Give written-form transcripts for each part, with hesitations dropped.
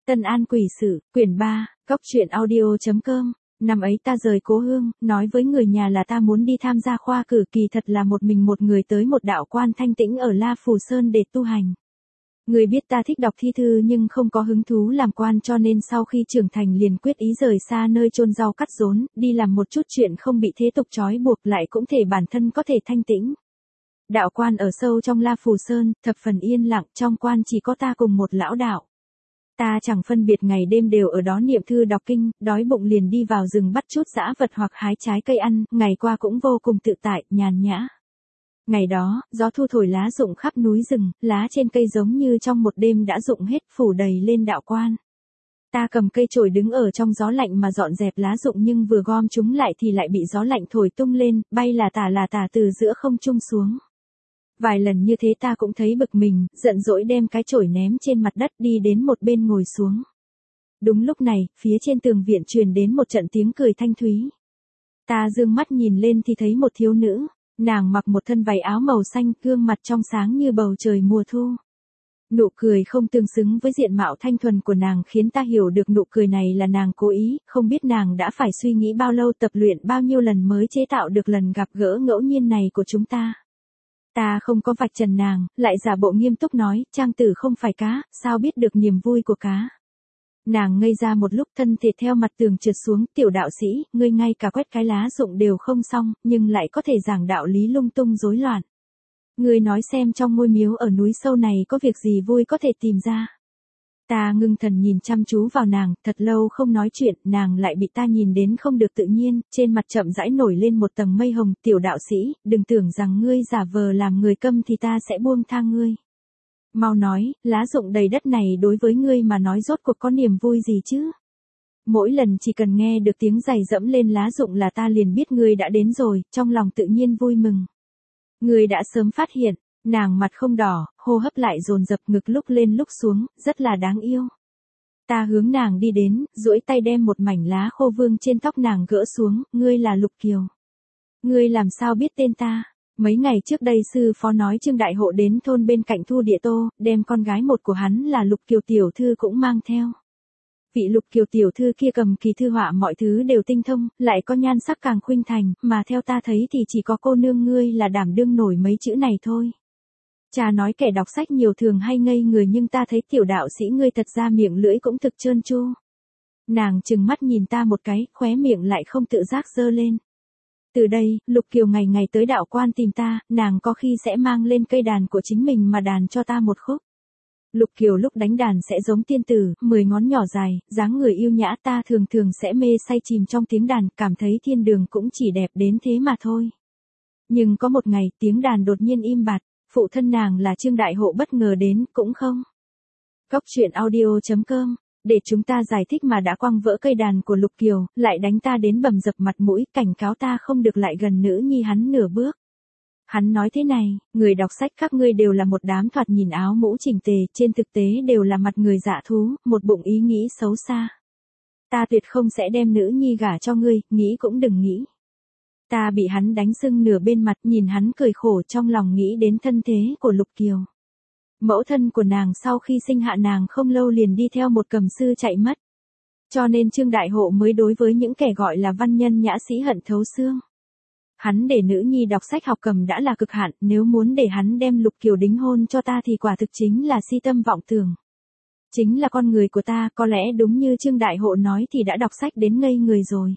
Tân An Quỷ Sự, quyển 3, góc truyện audio.com. Năm ấy ta rời cố hương, nói với người nhà là ta muốn đi tham gia khoa cử, kỳ thật là một mình một người tới một đạo quan thanh tĩnh ở La Phù Sơn để tu hành. Người biết ta thích đọc thi thư nhưng không có hứng thú làm quan, cho nên sau khi trưởng thành liền quyết ý rời xa nơi chôn rau cắt rốn, đi làm một chút chuyện không bị thế tục trói buộc, lại cũng thể bản thân có thể thanh tĩnh. Đạo quan ở sâu trong La Phù Sơn, thập phần yên lặng, trong quan chỉ có ta cùng một lão đạo. Ta chẳng phân biệt ngày đêm đều ở đó niệm thư đọc kinh, đói bụng liền đi vào rừng bắt chút dã vật hoặc hái trái cây ăn, ngày qua cũng vô cùng tự tại, nhàn nhã. Ngày đó, gió thu thổi lá rụng khắp núi rừng, lá trên cây giống như trong một đêm đã rụng hết, phủ đầy lên đạo quan. Ta cầm cây chổi đứng ở trong gió lạnh mà dọn dẹp lá rụng, nhưng vừa gom chúng lại thì lại bị gió lạnh thổi tung lên, bay là tả từ giữa không trung xuống. Vài lần như thế ta cũng thấy bực mình, giận dỗi đem cái chổi ném trên mặt đất, đi đến một bên ngồi xuống. Đúng lúc này, phía trên tường viện truyền đến một trận tiếng cười thanh thúy. Ta dương mắt nhìn lên thì thấy một thiếu nữ, nàng mặc một thân váy áo màu xanh, gương mặt trong sáng như bầu trời mùa thu. Nụ cười không tương xứng với diện mạo thanh thuần của nàng khiến ta hiểu được nụ cười này là nàng cố ý, không biết nàng đã phải suy nghĩ bao lâu, tập luyện bao nhiêu lần mới chế tạo được lần gặp gỡ ngẫu nhiên này của chúng ta. Ta không có vạch trần nàng, lại giả bộ nghiêm túc nói, trang tử không phải cá, sao biết được niềm vui của cá. Nàng ngây ra một lúc, thân thể theo mặt tường trượt xuống, tiểu đạo sĩ, ngươi ngay cả quét cái lá rụng đều không xong, nhưng lại có thể giảng đạo lý lung tung rối loạn. Ngươi nói xem trong ngôi miếu ở núi sâu này có việc gì vui có thể tìm ra. Ta ngưng thần nhìn chăm chú vào nàng, thật lâu không nói chuyện, nàng lại bị ta nhìn đến không được tự nhiên, trên mặt chậm rãi nổi lên một tầng mây hồng, tiểu đạo sĩ, đừng tưởng rằng ngươi giả vờ làm người câm thì ta sẽ buông tha ngươi. Mau nói, lá rụng đầy đất này đối với ngươi mà nói rốt cuộc có niềm vui gì chứ? Mỗi lần chỉ cần nghe được tiếng giày dẫm lên lá rụng là ta liền biết ngươi đã đến rồi, trong lòng tự nhiên vui mừng. Ngươi đã sớm phát hiện. Nàng mặt không đỏ, hô hấp lại dồn dập, ngực lúc lên lúc xuống, rất là đáng yêu. Ta hướng nàng đi đến, duỗi tay đem một mảnh lá khô vương trên tóc nàng gỡ xuống, ngươi là Lục Kiều. Ngươi làm sao biết tên ta? Mấy ngày trước đây sư phó nói Trương Đại Hộ đến thôn bên cạnh Thu Địa Tô, đem con gái một của hắn là Lục Kiều tiểu thư cũng mang theo. Vị Lục Kiều tiểu thư kia cầm kỳ thư họa mọi thứ đều tinh thông, lại có nhan sắc càng khuynh thành, mà theo ta thấy thì chỉ có cô nương ngươi là đảm đương nổi mấy chữ này thôi. Cha nói kẻ đọc sách nhiều thường hay ngây người, nhưng ta thấy tiểu đạo sĩ ngươi thật ra miệng lưỡi cũng thực trơn tru. Nàng trừng mắt nhìn ta một cái, khóe miệng lại không tự giác giơ lên. Từ đây, Lục Kiều ngày ngày tới đạo quan tìm ta, nàng có khi sẽ mang lên cây đàn của chính mình mà đàn cho ta một khúc. Lục Kiều lúc đánh đàn sẽ giống tiên tử, 10 ngón nhỏ dài, dáng người yêu nhã, ta thường sẽ mê say chìm trong tiếng đàn, cảm thấy thiên đường cũng chỉ đẹp đến thế mà thôi. Nhưng có một ngày, tiếng đàn đột nhiên im bặt. Phụ thân nàng là Trương Đại Hộ bất ngờ đến, cũng không. Góc truyện audio.com, để chúng ta giải thích mà đã quăng vỡ cây đàn của Lục Kiều, lại đánh ta đến bầm dập mặt mũi, cảnh cáo ta không được lại gần nữ nhi hắn nửa bước. Hắn nói thế này, người đọc sách các ngươi đều là một đám thoạt nhìn áo mũ chỉnh tề, trên thực tế đều là mặt người dạ thú, một bụng ý nghĩ xấu xa. Ta tuyệt không sẽ đem nữ nhi gả cho ngươi, nghĩ cũng đừng nghĩ. Ta bị hắn đánh sưng nửa bên mặt, nhìn hắn cười khổ, trong lòng nghĩ đến thân thế của Lục Kiều. Mẫu thân của nàng sau khi sinh hạ nàng không lâu liền đi theo một cầm sư chạy mất. Cho nên Trương Đại Hộ mới đối với những kẻ gọi là văn nhân nhã sĩ hận thấu xương. Hắn để nữ nhi đọc sách học cầm đã là cực hạn, nếu muốn để hắn đem Lục Kiều đính hôn cho ta thì quả thực chính là si tâm vọng tưởng. Chính là con người của ta, có lẽ đúng như Trương Đại Hộ nói thì đã đọc sách đến ngây người rồi.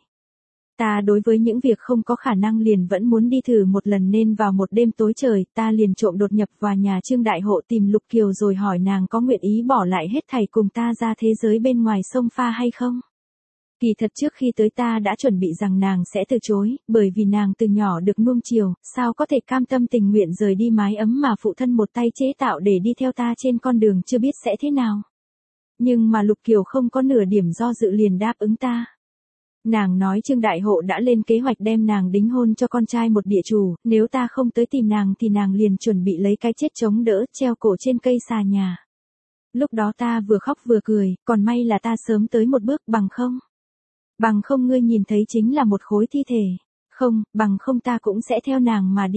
Ta đối với những việc không có khả năng liền vẫn muốn đi thử một lần, nên vào một đêm tối trời, ta liền trộm đột nhập vào nhà Trương Đại Hộ tìm Lục Kiều rồi hỏi nàng có nguyện ý bỏ lại hết thảy cùng ta ra thế giới bên ngoài sông pha hay không. Kỳ thật trước khi tới ta đã chuẩn bị rằng nàng sẽ từ chối, bởi vì nàng từ nhỏ được nuông chiều, sao có thể cam tâm tình nguyện rời đi mái ấm mà phụ thân một tay chế tạo để đi theo ta trên con đường chưa biết sẽ thế nào. Nhưng mà Lục Kiều không có nửa điểm do dự liền đáp ứng ta. Nàng nói Trương Đại Hộ đã lên kế hoạch đem nàng đính hôn cho con trai một địa chủ, nếu ta không tới tìm nàng thì nàng liền chuẩn bị lấy cái chết chống đỡ, treo cổ trên cây xà nhà. Lúc đó ta vừa khóc vừa cười, còn may là ta sớm tới một bước, bằng không ngươi nhìn thấy chính là một khối thi thể. Không, bằng không ta cũng sẽ theo nàng mà đi.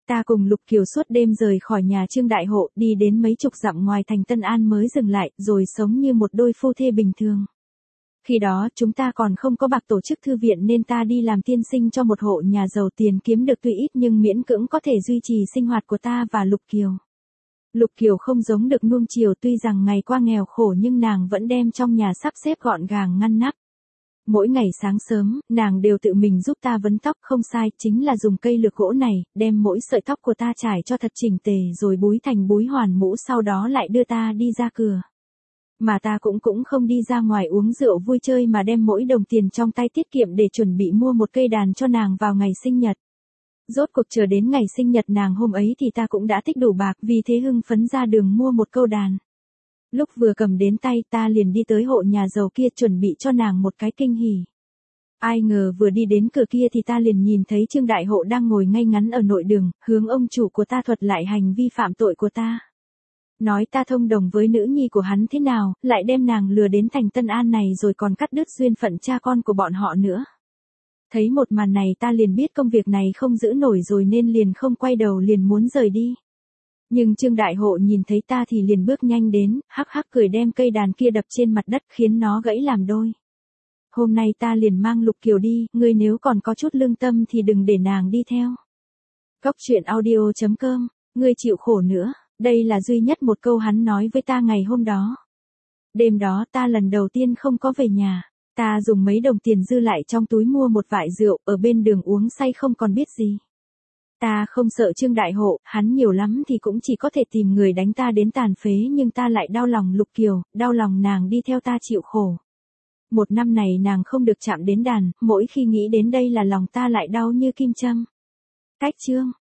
Ta cùng Lục Kiều suốt đêm rời khỏi nhà Trương Đại Hộ, đi đến mấy chục dặm ngoài thành Tân An mới dừng lại, rồi sống như một đôi phu thê bình thường. Khi đó, chúng ta còn không có bạc tổ chức thư viện nên ta đi làm tiên sinh cho một hộ nhà giàu, tiền kiếm được tuy ít nhưng miễn cưỡng có thể duy trì sinh hoạt của ta và Lục Kiều. Lục Kiều không giống được nuông chiều, tuy rằng ngày qua nghèo khổ nhưng nàng vẫn đem trong nhà sắp xếp gọn gàng ngăn nắp. Mỗi ngày sáng sớm, nàng đều tự mình giúp ta vấn tóc, không sai, chính là dùng cây lược gỗ này, đem mỗi sợi tóc của ta trải cho thật chỉnh tề rồi búi thành búi hoàn mũ, sau đó lại đưa ta đi ra cửa. Mà ta cũng không đi ra ngoài uống rượu vui chơi mà đem mỗi đồng tiền trong tay tiết kiệm để chuẩn bị mua một cây đàn cho nàng vào ngày sinh nhật. Rốt cuộc chờ đến ngày sinh nhật nàng hôm ấy thì ta cũng đã tích đủ bạc, vì thế hưng phấn ra đường mua một câu đàn. Lúc vừa cầm đến tay ta liền đi tới hộ nhà giàu kia chuẩn bị cho nàng một cái kinh hỉ. Ai ngờ vừa đi đến cửa kia thì ta liền nhìn thấy Trương Đại Hộ đang ngồi ngay ngắn ở nội đường, hướng ông chủ của ta thuật lại hành vi phạm tội của ta. Nói ta thông đồng với nữ nhi của hắn thế nào, lại đem nàng lừa đến thành Tân An này rồi còn cắt đứt duyên phận cha con của bọn họ nữa. Thấy một màn này ta liền biết công việc này không giữ nổi rồi nên liền không quay đầu, liền muốn rời đi. Nhưng Trương Đại Hộ nhìn thấy ta thì liền bước nhanh đến, hắc hắc cười đem cây đàn kia đập trên mặt đất khiến nó gãy làm đôi. Hôm nay ta liền mang Lục Kiều đi, ngươi nếu còn có chút lương tâm thì đừng để nàng đi theo. Góc truyện audio.com, ngươi chịu khổ nữa, đây là duy nhất một câu hắn nói với ta ngày hôm đó. Đêm đó ta lần đầu tiên không có về nhà, ta dùng mấy đồng tiền dư lại trong túi mua một vại rượu, ở bên đường uống say không còn biết gì. Ta không sợ Trương Đại Hộ, hắn nhiều lắm thì cũng chỉ có thể tìm người đánh ta đến tàn phế, nhưng ta lại đau lòng Lục Kiều, đau lòng nàng đi theo ta chịu khổ. Một năm này nàng không được chạm đến đàn, mỗi khi nghĩ đến đây là lòng ta lại đau như kim châm. Cách chương